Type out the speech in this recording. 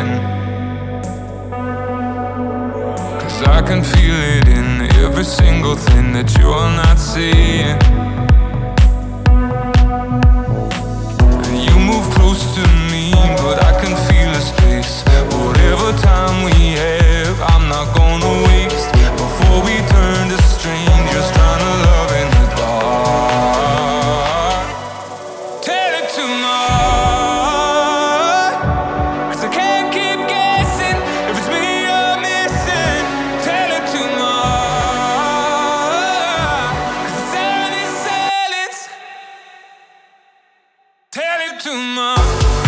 again. 'Cause I can feel it in every single thing that you're not seeing. And you move close to me, but I can feel the space. Whatever time we have, I'm not gonna waste before we turn to strangers trying to love in the dark. Tell it to my heart, 'cause I can't keep guessing if it's me you're missing. Tell it to my heart, 'cause the sound is silence. Tell it to my